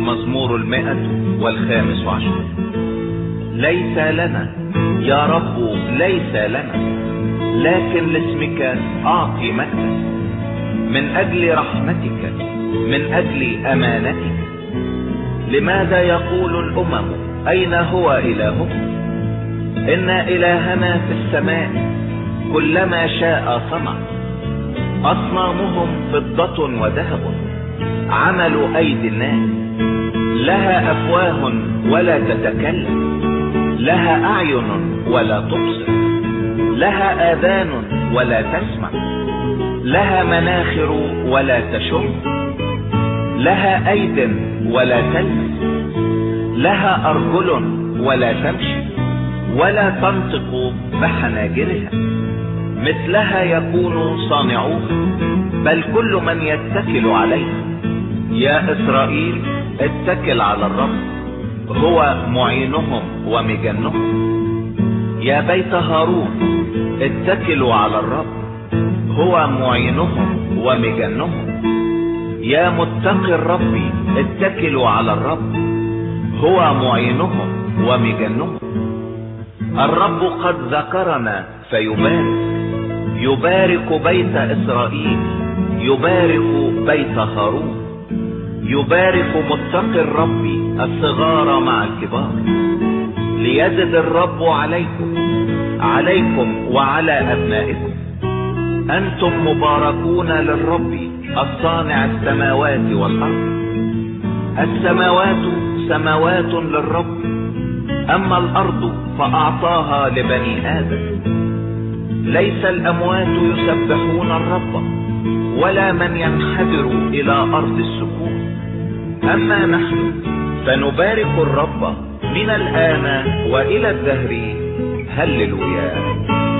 المزمور 115. ليس لنا يا رب ليس لنا، لكن لاسمك أعطي مجدا، من أجل رحمتك من أجل أمانتك. لماذا يقول الأمم أين هو إلهكم؟ إن إلهنا في السماء، كلما شاء صنع. أصنامهم فضة وذهب، عمل أيدي الناس. لها أفواه ولا تتكلم، لها أعين ولا تبصر، لها آذان ولا تسمع، لها مناخر ولا تشم، لها أيد ولا تلمس، لها أرجل ولا تمشي، ولا تنطق بحناجرها. مثلها يكون صانعوها، بل كل من يتكل عليها. يا إسرائيل اتكل على الرب، هو معينهم ومجنهم. يا بيت هارون اتكلوا على الرب، هو معينهم ومجنهم. يا متقي الرب اتكلوا على الرب، هو معينهم ومجنهم. الرب قد ذكرنا فيبارك، يبارك بيت إسرائيل، يبارك بيت هارون. يبارك متقي الرب الصغار مع الكبار. ليزد الرب عليكم وعلى أبنائكم. أنتم مباركون للرب الصانع السماوات والأرض. السماوات سماوات للرب، أما الأرض فأعطاها لبني آدم. ليس الأموات يسبحون الرب، ولا من ينحدر إلى أرض السكون. أما نحن فنبارك الرب من الآن وإلى الدهر. هللويا.